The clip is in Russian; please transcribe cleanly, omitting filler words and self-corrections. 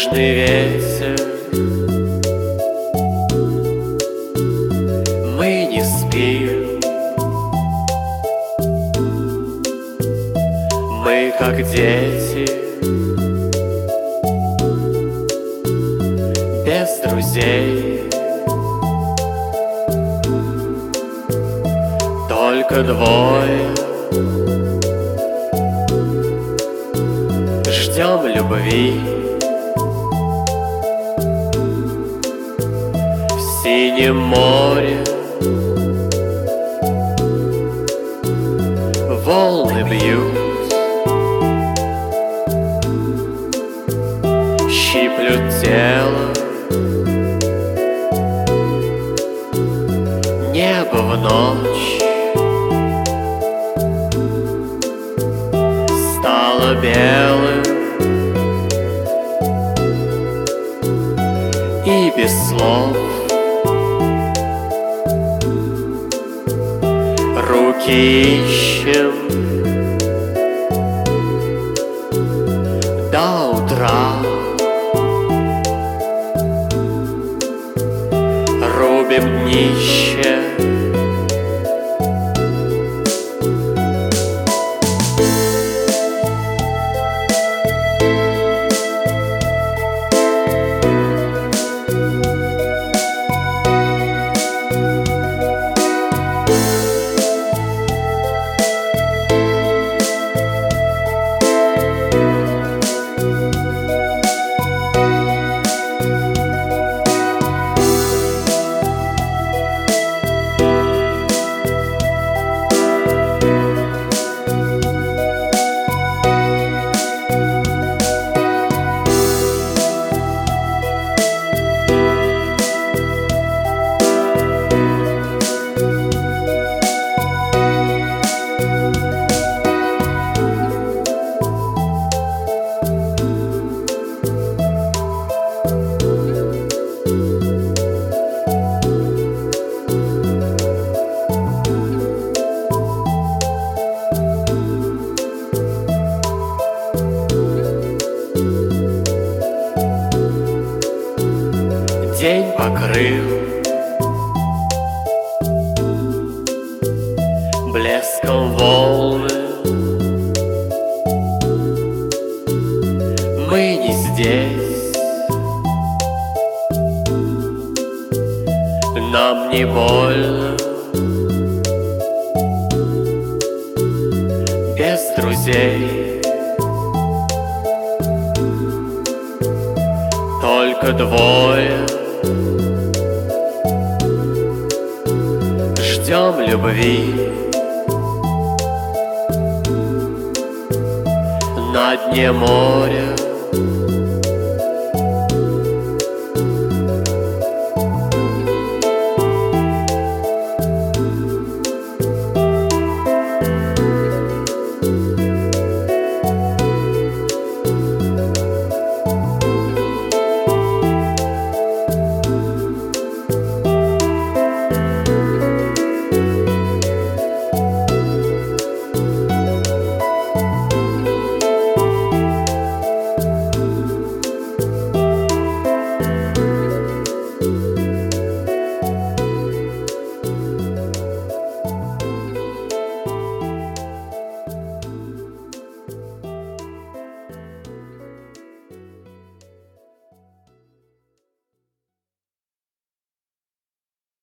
Южный ветер, мы не спим, мы как дети, без друзей, только двое. Ждем любви в синем море, волны бьют, щиплют тело, небо в ночь стало белым и без слов. Руки ищем до утра, рубим днище. День покрыл блеском волны, мы не здесь, нам не больно, без друзей, только двое. Ждем любви на дне моря.